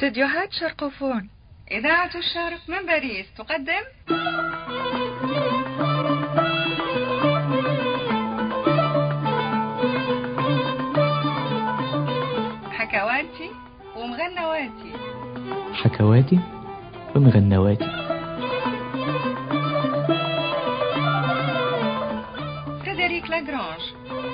استديوهات شرقوفون، إذاعة الشرق من باريس تقدم حكواتي ومغنواتي. حكواتي ومغنواتي. فريدريك لاغرانج.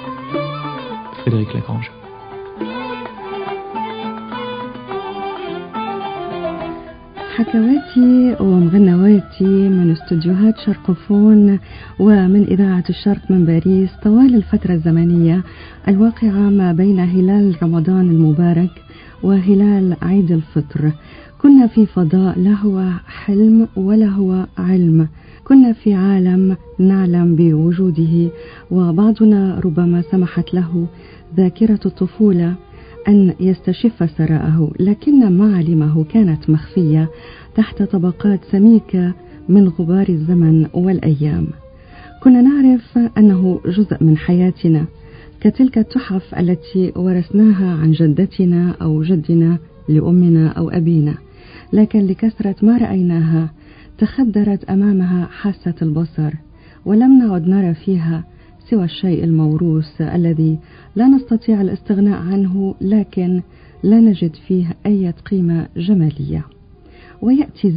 حكواتي ومغنواتي من استوديوهات شرقوفون ومن إذاعة الشرق من باريس طوال الفترة الزمنية الواقعة ما بين هلال رمضان المبارك وهلال عيد الفطر. كنا في فضاء لا هو حلم ولا هو علم، كنا في عالم نعلم بوجوده، وبعضنا ربما سمحت له ذاكرة الطفولة أن يستشف ثراءه، لكن معالمه كانت مخفية تحت طبقات سميكة من غبار الزمن والأيام. كنا نعرف أنه جزء من حياتنا، كتلك التحف التي ورثناها عن جدتنا أو جدنا لأمنا أو أبينا، لكن لكثرة ما رأيناها تخدرت أمامها حاسة البصر، ولم نعد نرى فيها سوى الشيء الموروث الذي لا نستطيع الاستغناء عنه، لكن لا نجد فيه أي قيمة جمالية. ويأتي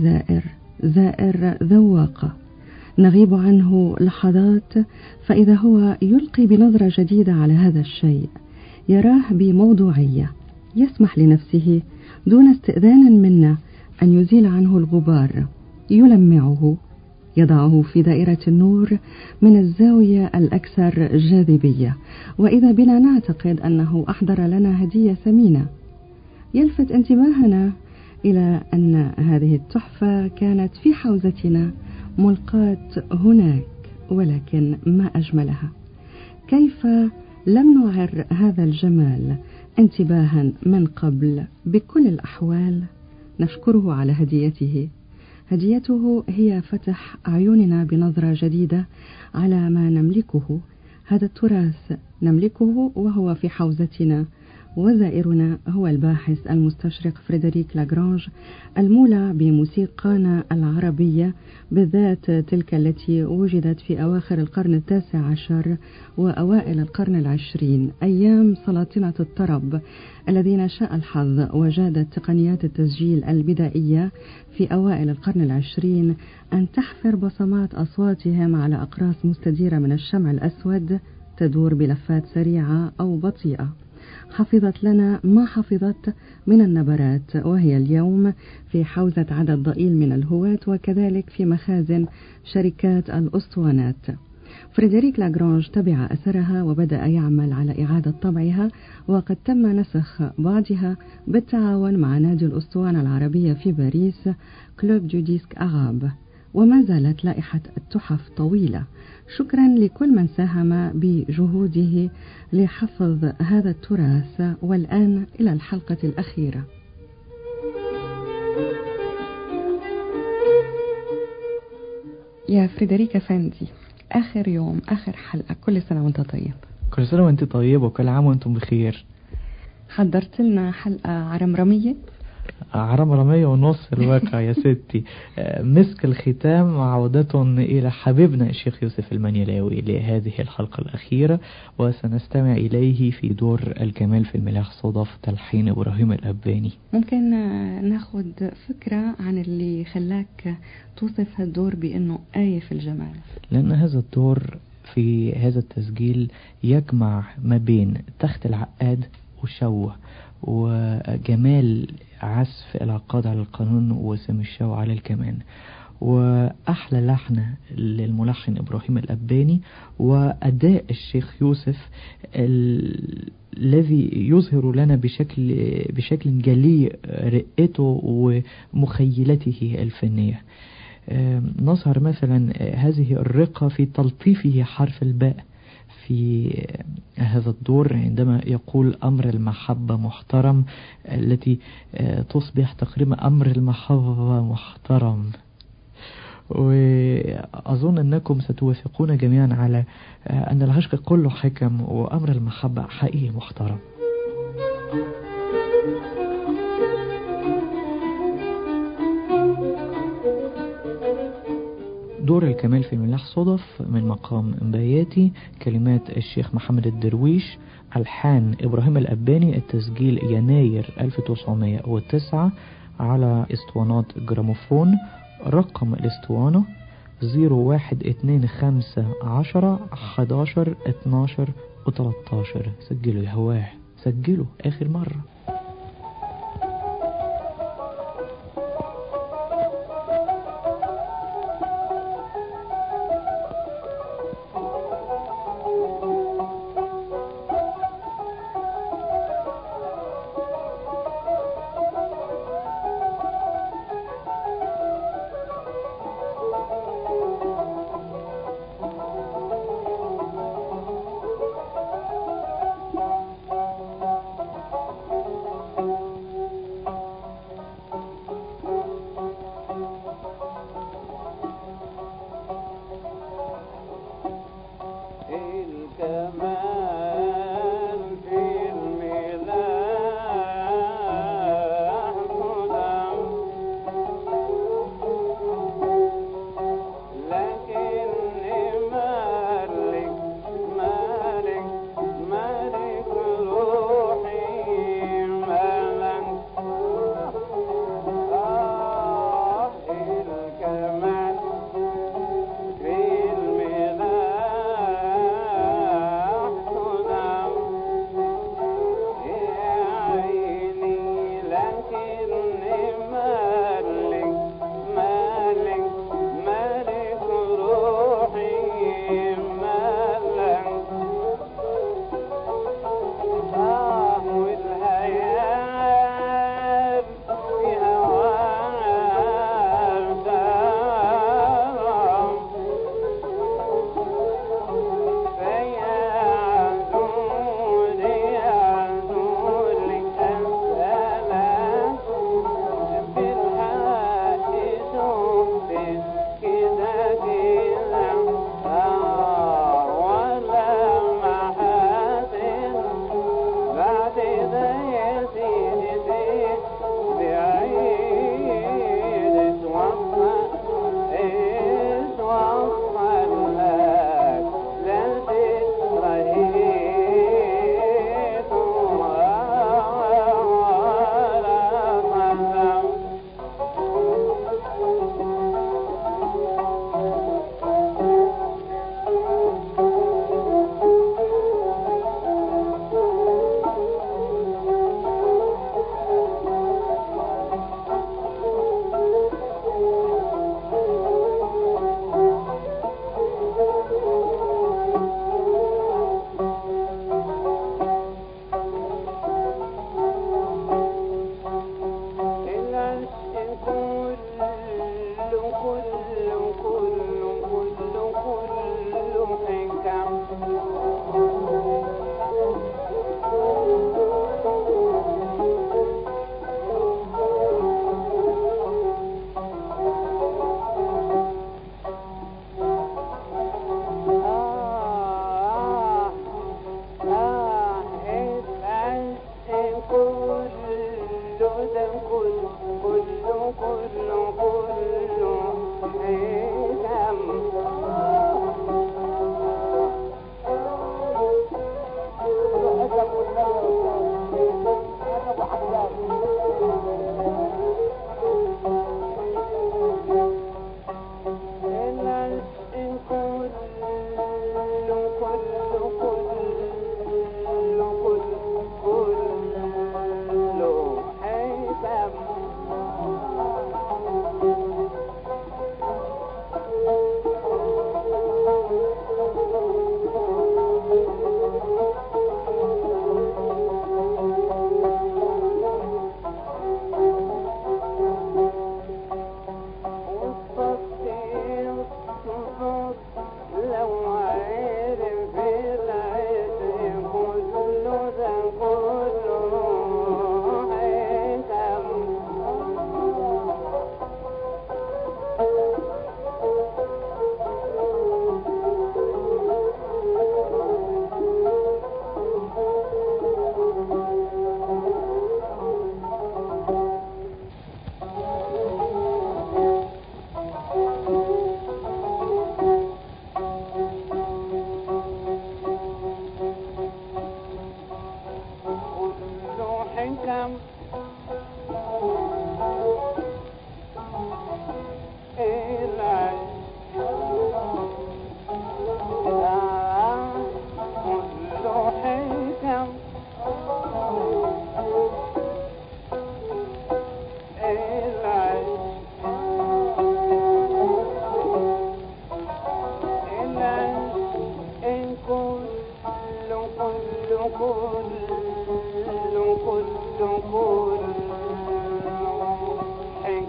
زائر ذواقة، نغيب عنه لحظات فإذا هو يلقي بنظرة جديدة على هذا الشيء، يراه بموضوعية، يسمح لنفسه دون استئذان منا أن يزيل عنه الغبار، يلمعه، يضعه في دائرة النور من الزاوية الأكثر جاذبية، وإذا بنا نعتقد أنه أحضر لنا هدية ثمينة. يلفت انتباهنا إلى أن هذه التحفة كانت في حوزتنا ملقاة هناك، ولكن ما أجملها. كيف لم نعر هذا الجمال انتباها من قبل؟ بكل الأحوال نشكره على هديته. هديته هي فتح أعيننا بنظرة جديدة على ما نملكه. هذا التراث نملكه وهو في حوزتنا، وزائرنا هو الباحث المستشرق فريدريك لاغرانج، المولع بموسيقانا العربية، بالذات تلك التي وجدت في أواخر القرن 19 وأوائل القرن 20، أيام سلاطنة الطرب الذين شاء الحظ وجادت تقنيات التسجيل البدائية في أوائل القرن 20 أن تحفر بصمات أصواتهم على أقراص مستديرة من الشمع الأسود تدور بلفات سريعة أو بطيئة، حفظت لنا ما حفظت من النبرات، وهي اليوم في حوزة عدد ضئيل من الهواة، وكذلك في مخازن شركات الأسطوانات. فريدريك لاغرانج تبع أثرها وبدأ يعمل على إعادة طبعها، وقد تم نسخ بعضها بالتعاون مع نادي الأسطوانة العربية في باريس، كلوب دو ديسك أغاب، وما زالت لائحة التحف طويلة. شكرا لكل من ساهم بجهوده لحفظ هذا التراث. والآن إلى الحلقة الأخيرة. يا فريدريك فندي، آخر يوم، آخر حلقة، كل سنة وانت طيب. كل سنة وانت طيب، وكل عام وانتم بخير. حضرت لنا حلقة عرمرمية ونص الواقع يا ستي. مسك الختام عودة إلى حبيبنا الشيخ يوسف المنيلاوي لهذه الحلقة الأخيرة، وسنستمع إليه في دور الكمال في الملاح صدف تلحين إبراهيم الأباني. ممكن ناخد فكرة عن اللي خلاك توصف الدور بأنه آية في الجمال؟ لأن هذا الدور في هذا التسجيل يجمع ما بين تخت العقاد وشوه وجمال عزف العقاد على القانون وسام الشو على الكمان، وأحلى لحن للملحن إبراهيم الأباني، وأداء الشيخ يوسف الذي يظهر لنا بشكل جلي رقته ومخيلته الفنية. نظهر مثلا هذه الرقة في تلطيفه حرف الباء في هذا الدور عندما يقول أمر المحبة محترم، التي تصبح تقريبا أمر المحبة محترم. وأظن أنكم ستوافقون جميعا على أن العشق كله حكم، وأمر المحبة حقيقي محترم. دور الكمال في الملاح صدف من مقام بياتي، كلمات الشيخ محمد الدرويش، ألحان إبراهيم الأباني، التسجيل يناير 1909 على اسطوانات جراموفون. رقم الاسطوانة 0125101112 سجلوا يا هواه، سجلوا آخر مرة.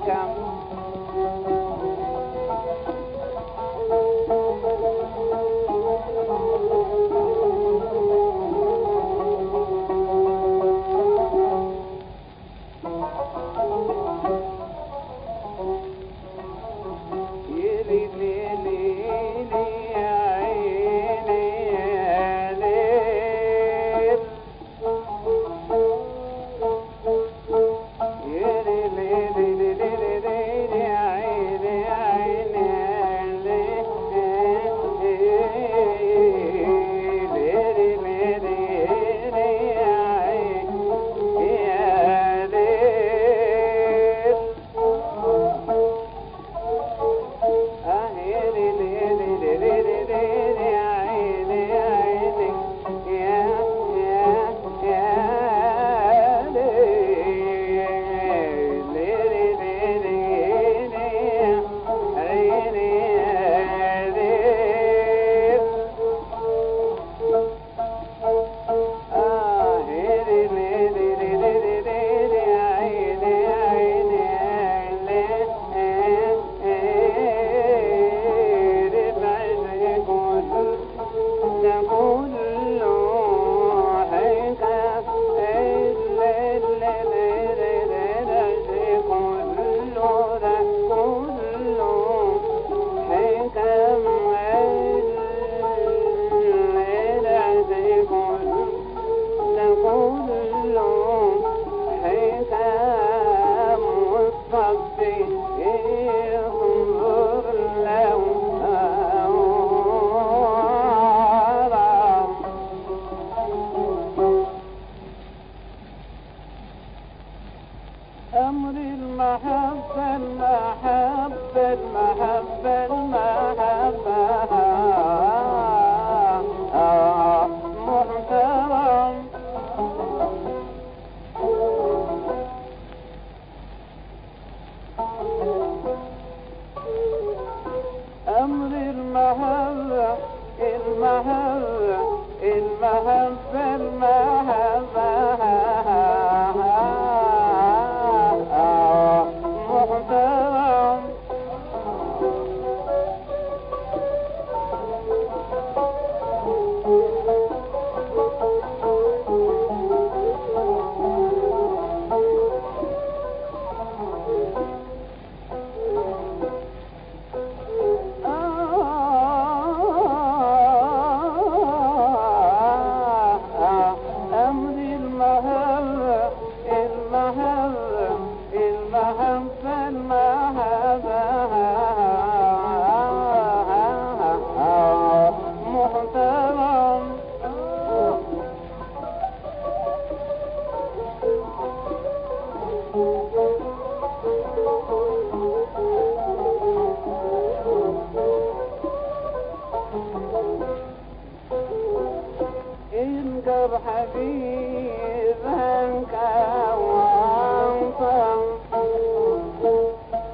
حبيبك وانصر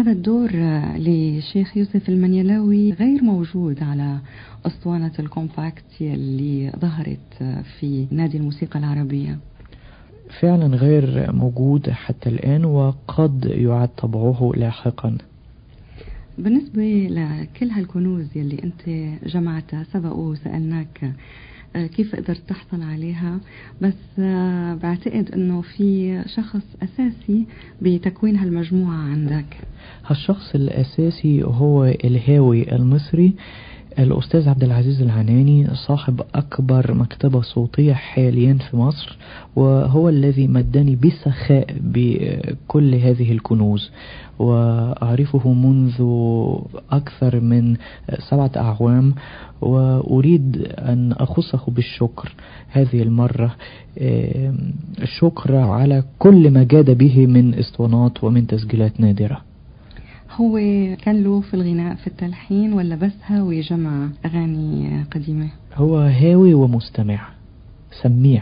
هذا الدور لشيخ يوسف المنيلاوي غير موجود على أسطوانة الكومباكت اللي ظهرت في نادي الموسيقى العربية. فعلا غير موجود حتى الآن، وقد يعاد طبعه لاحقا. بالنسبة لكل هالكنوز يلي أنت جمعتها، سبق وسألناك كيف قدرت تحصل عليها، بس بعتقد أنه في شخص أساسي بتكوين هالمجموعة عندك. هالشخص الأساسي هو الهاوي المصري الأستاذ عبد العزيز العناني، صاحب أكبر مكتبة صوتية حاليا في مصر، وهو الذي مدني بسخاء بكل هذه الكنوز، وأعرفه منذ أكثر من 7 أعوام، وأريد أن أخصه بالشكر هذه المرة، الشكر على كل ما جاد به من اسطوانات ومن تسجيلات نادرة. هو كان له في الغناء في التلحين ولا بس هاوي جمع أغاني قديمة؟ هو هاوي ومستمع سميع.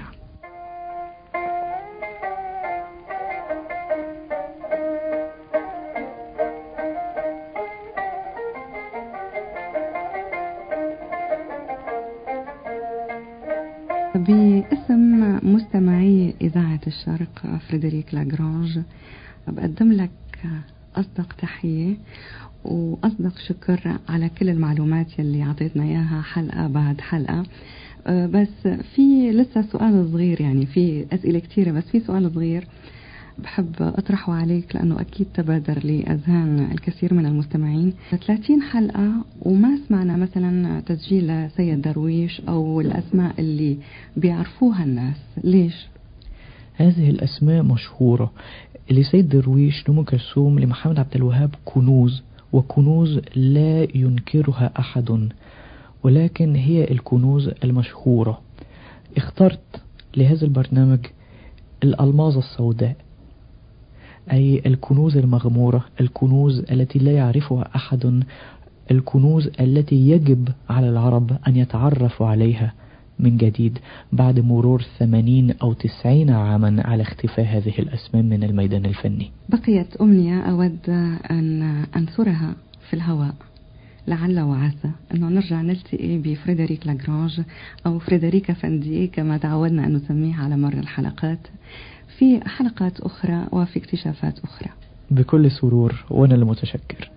باسم مستمعي إذاعة الشرق فريدريك لاغرانج بقدم لك أصدق تحية وأصدق شكر على كل المعلومات يلي عطيتنا إياها حلقة بعد حلقة. بس في لسه سؤال صغير، يعني في أسئلة كتيرة بس في سؤال صغير بحب أطرحه عليك لأنه أكيد تبادر لأذهان الكثير من المستمعين. 30 حلقة وما سمعنا مثلا تسجيل سيد درويش أو الأسماء اللي بيعرفوها الناس، ليش؟ هذه الأسماء مشهورة، لسيد درويش، لأم كلثوم، لمحمد عبد الوهاب، كنوز، وكنوز لا ينكرها أحد، ولكن هي الكنوز المشهورة. اخترت لهذا البرنامج الألماظ السوداء، أي الكنوز المغمورة، الكنوز التي لا يعرفها أحد، الكنوز التي يجب على العرب أن يتعرفوا عليها من جديد بعد مرور 80 أو 90 عاما على اختفاء هذه الأسماء من الميدان الفني. بقيت أمنية أود أن أنثرها في الهواء، لعل وعسى أنه نرجع نلتقي بفريدريك لاغرانج أو فريدريك أفندي كما تعودنا أن نسميه على مر الحلقات، في حلقات أخرى وفي اكتشافات أخرى. بكل سرور، وأنا المتشكر.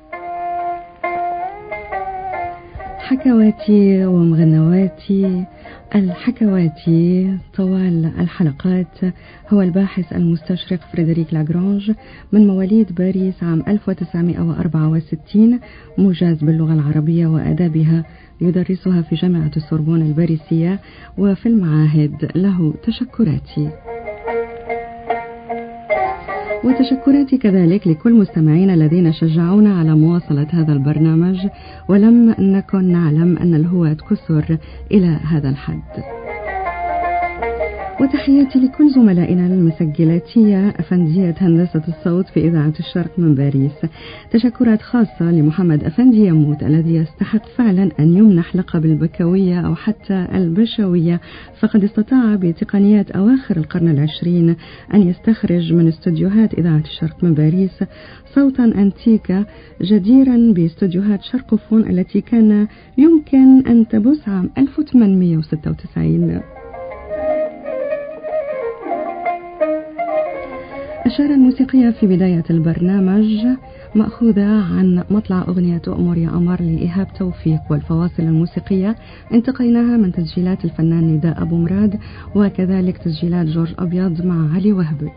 حكواتي ومغنواتي، الحكواتي طوال الحلقات هو الباحث المستشرق فريدريك لاغرانج، من مواليد باريس عام 1964، مجاز باللغة العربية وآدابها، يدرسها في جامعة السوربون الباريسية وفي المعاهد. له تشكراتي، وتشكراتي كذلك لكل مستمعين الذين شجعونا على مواصلة هذا البرنامج، ولم نكن نعلم أن الهواة كثر إلى هذا الحد. وتحياتي لكل زملائنا المسجلاتية أفندية هندسة الصوت في إذاعة الشرق من باريس. تشكرات خاصة لمحمد أفندي يموت الذي يستحق فعلا أن يمنح لقب البكوية أو حتى البشوية، فقد استطاع بتقنيات أواخر القرن العشرين أن يستخرج من استوديوهات إذاعة الشرق من باريس صوتا أنتيكا جديرا باستوديوهات شرقفون التي كان يمكن أن تبث عام 1896. الأشارة الموسيقية في بداية البرنامج مأخوذة عن مطلع أغنية أؤمر يا قمر لإيهاب توفيق، والفواصل الموسيقية انتقيناها من تسجيلات الفنان نداء أبو مراد، وكذلك تسجيلات جورج أبيض مع علي وهبي.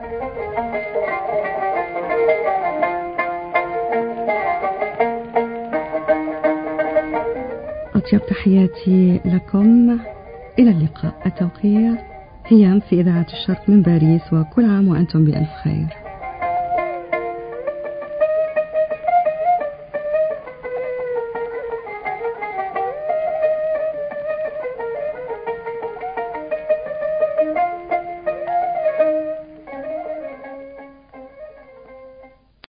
أطيب تحياتي لكم، إلى اللقاء. التوقيع هيام في إذاعة الشرق من باريس، وكل عام وأنتم بألف خير.